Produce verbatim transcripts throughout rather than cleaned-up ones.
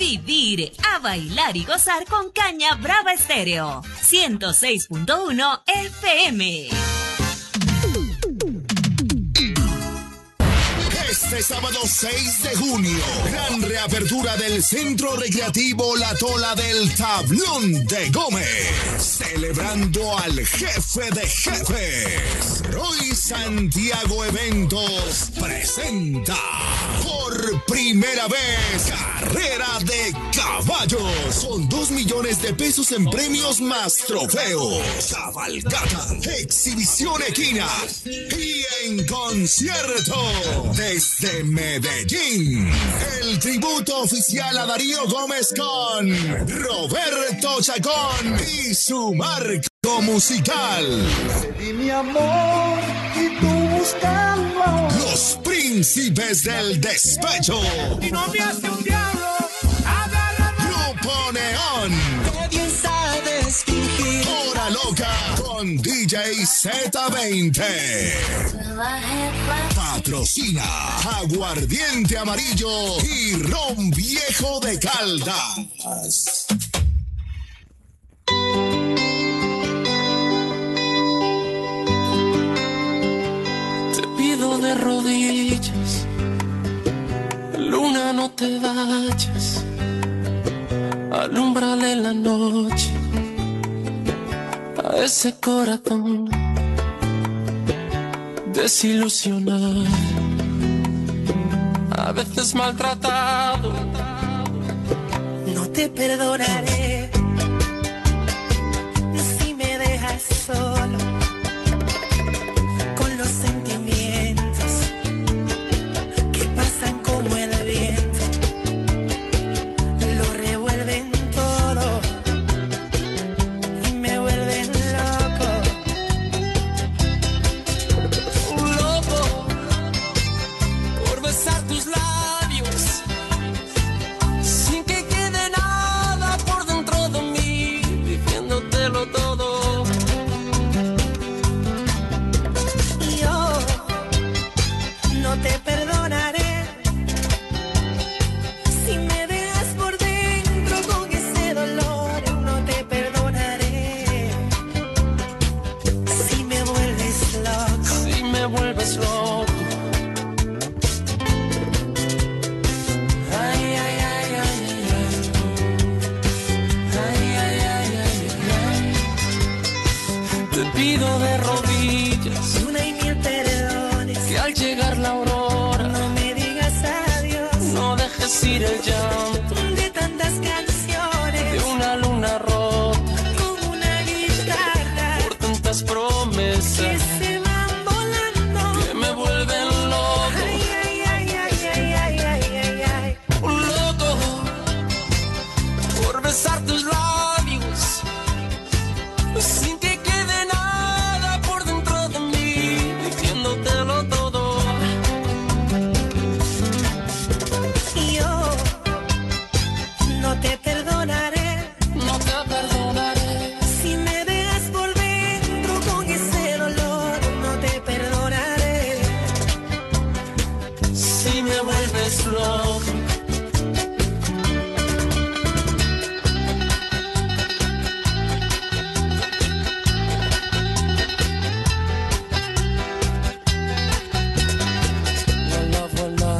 vivir, a bailar y gozar con Caña Brava Estéreo. ciento seis punto uno F M. Este sábado seis de junio, gran reapertura del Centro Recreativo La Tola del Tablón de Gómez. Celebrando al jefe de jefes. Roy Santiago Eventos presenta por primera vez Carrera de Caballos. Con dos millones de pesos en premios más trofeos. Cabalgata, exhibición equina y en concierto desde Medellín. El tributo oficial a Darío Gómez con Roberto Chacón y su marco musical. Di mi amor y tú buscando. Los príncipes del despecho. Y no me hace un diablo. Grupo Neón. Nadie sabe fingir. Hora Loca con D J Z veinte. Patrocina Aguardiente Amarillo y Ron Viejo de Caldas. Te pido de rodillas, luna, no te vayas, alúmbrale la noche a ese corazón desilusionado, a veces maltratado. No te perdonaré si me dejas solo con los sentimientos que pasan como el viento, lo revuelven todo y me vuelven loco. Loco por besar tus labios sin que quede nada por dentro de mí, diciéndotelo todo. Y yo no te perdonaré si me dejas por dentro con ese dolor. No te perdonaré si me vuelves loco. Si me vuelves loco. Ay, ay, ay, ay, ay, ay, ay, ay, ay, ay. Te pido de rodillas Una y mil perdones, que al llegar la aurora no me digas adiós. no dejes ir el llanto De tantas canciones, de una luna rota con una guitarra por tantas que promesas se van volando. que me vuelven loco. Ay, ay, ay, ay, ay, ay, ay, ay, ay. Un loco por besar tus labios sin que quede nada por dentro de mí, diciéndotelo todo. Y yo no te perdonaré No te perdonaré si me dejas por dentro con ese dolor. No te perdonaré si me vuelves loco. Voila, voila.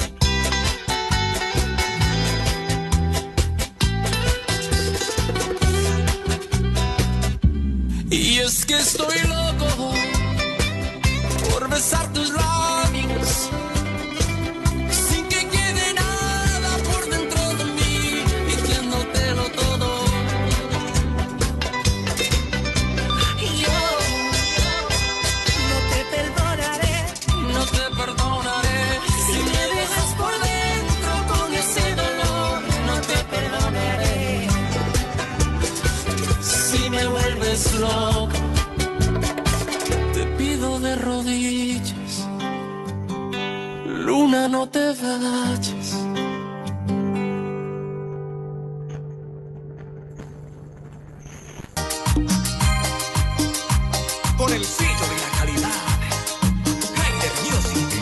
Y es que estoy loco por besar tus labios sin que quede nada por dentro de mí, diciéndotelo todo. y yo no te perdonaré No te perdonaré si me dejas por dentro con ese dolor. No te perdonaré si me vuelves loco. Te pido de rodillas, luna, no te vayas. Con el sello de la calidad. Rider Music.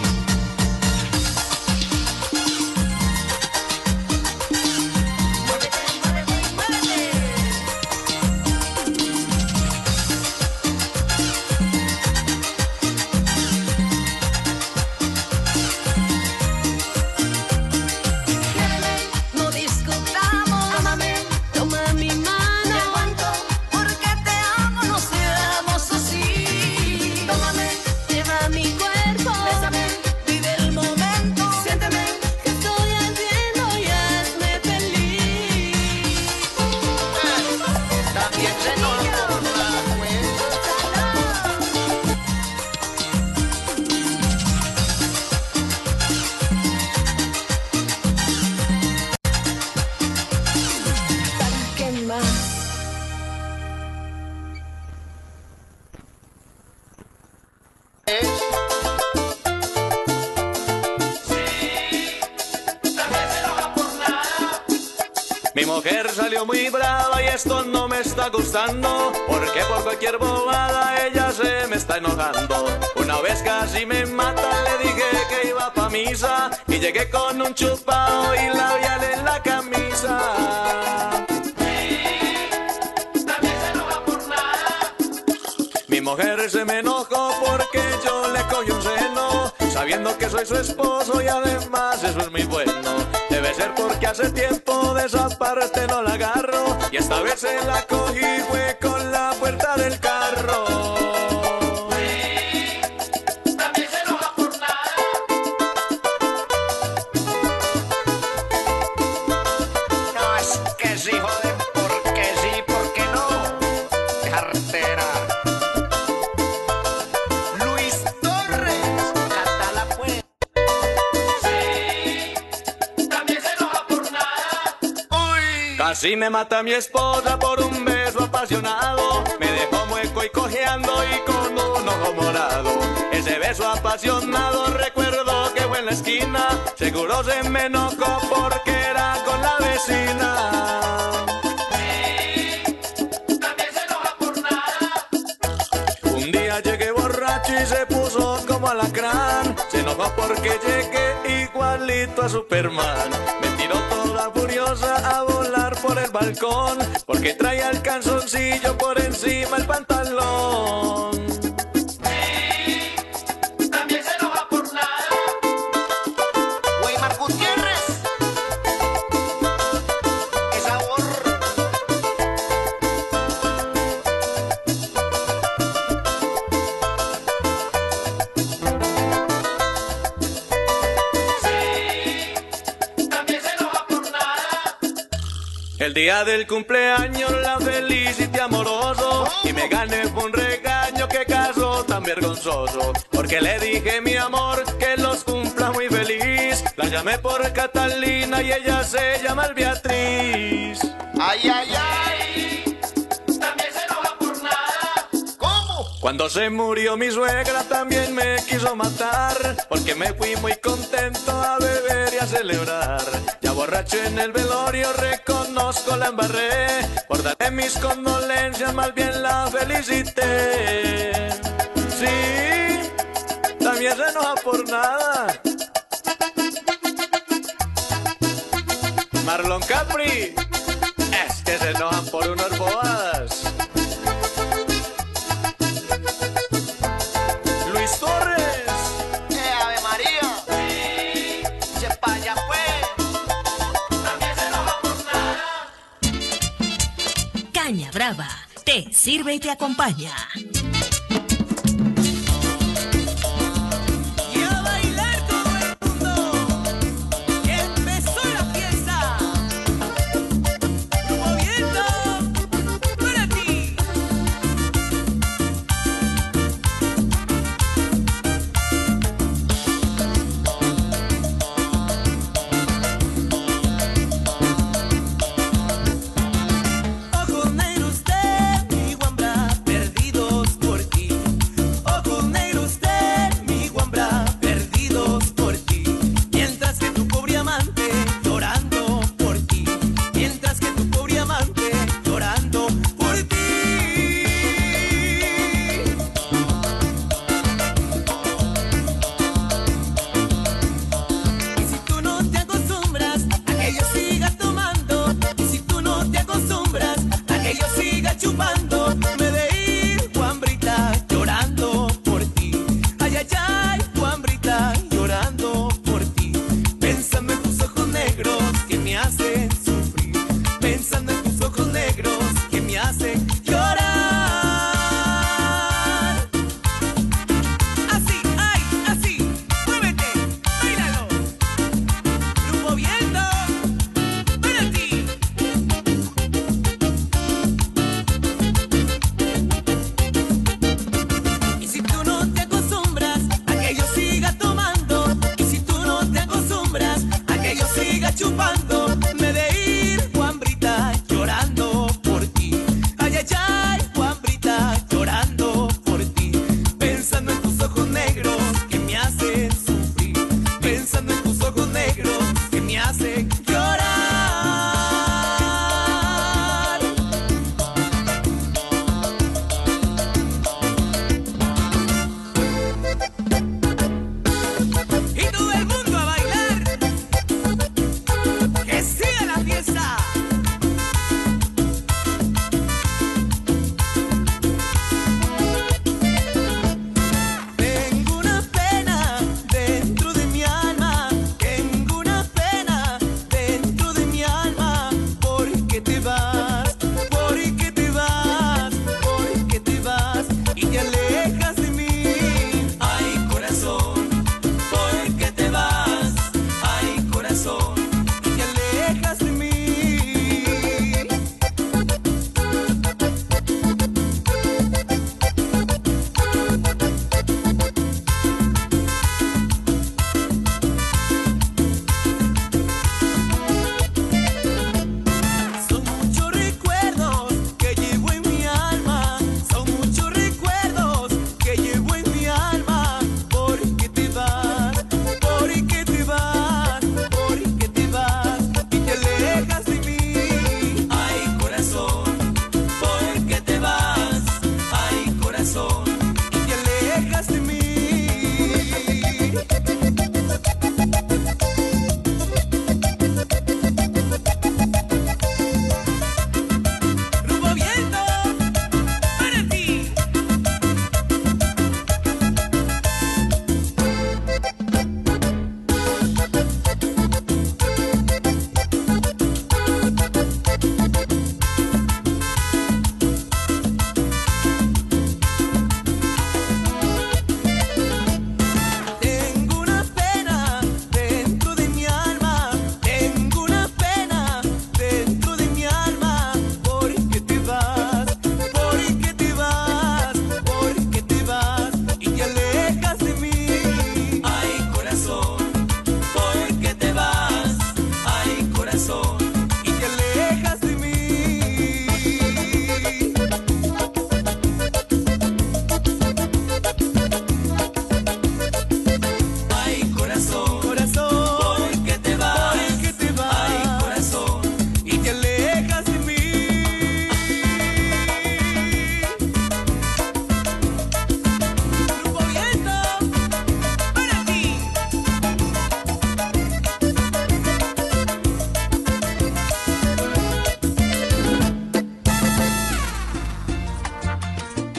Mi mujer salió muy brava y esto no me está gustando, porque por cualquier bobada ella se me está enojando. Una vez casi me mata, le dije que iba pa' misa y llegué con un chupado y labial en la camisa. También se enoja por nada. Mi mujer se me enojó porque yo le cogí un seno, sabiendo que soy su esposo y además eso es muy bueno. Debe ser porque hace tiempo de esa parte no la agarro y esta vez se la cogí fue con la puerta del carro. Sí, también se enoja por nada. No, es que sí, joder, porque sí, porque no. Cartera. Luis Torres, cátala pues. Casi me mata mi esposa por un beso apasionado. Me dejó mueco y cojeando y con un ojo morado. Ese beso apasionado recuerdo que fue en la esquina. Seguro se me enojó porque era con la vecina. Sí, también se enoja por nada. Un día llegué borracho y se puso como alacrán. Se enojó porque llegué igualito a Superman. Me tiró toda furiosa a volar por el balcón, porque traía el calzoncillo por encima el pantalón. Sí, también se enoja por nada. Weimar Gutiérrez. Qué sabor. El día del cumpleaños la felicité amoroso y me gané un regaño que caso tan vergonzoso, porque le dije mi amor que los cumpla muy feliz. La llamé por Catalina y ella se llama Beatriz. Ay, ay, ay. También se enoja por nada. ¿Cómo? Cuando se murió mi suegra también me quiso matar, porque me fui muy contento a beber y a celebrar. Ya borracho en el velorio reconozco la embarré, por darle mis condolencias más bien la felicité. Sí, también se enoja por nada. Marlon Capri, es que se enojan por unas bobadas. Luis Torres, ¡Eh, Ave María! sí, ¡Se paya pues! también se enoja por nada. Caña Brava te sirve y te acompaña. Y a bailar todo el mundo, que empezó la fiesta. Grupo Viento, para ti. Ojos negros de mi guambra, perdidos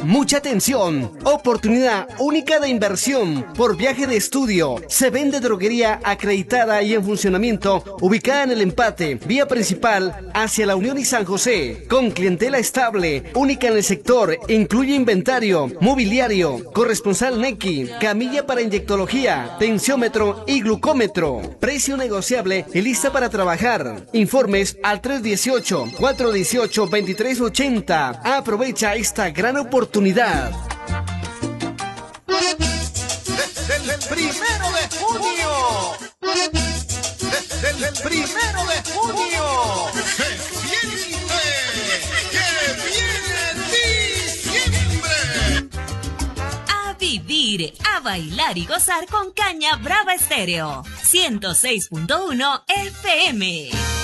mucha atención. Oportunidad única de inversión por viaje de estudio. Se vende droguería acreditada y en funcionamiento, ubicada en el Empate, vía principal hacia La Unión y San José, con clientela estable, única en el sector. Incluye inventario, mobiliario, corresponsal Neki, camilla para inyectología, tensiómetro y glucómetro. Precio negociable y lista para trabajar. Informes al tres uno ocho, cuatro uno ocho, dos tres ocho cero. Aprovecha esta gran oportunidad. Desde el primero de junio. Desde el primero de junio. Se siente que viene diciembre. A vivir, a bailar y gozar con Caña Brava Estéreo. ciento seis punto uno F M.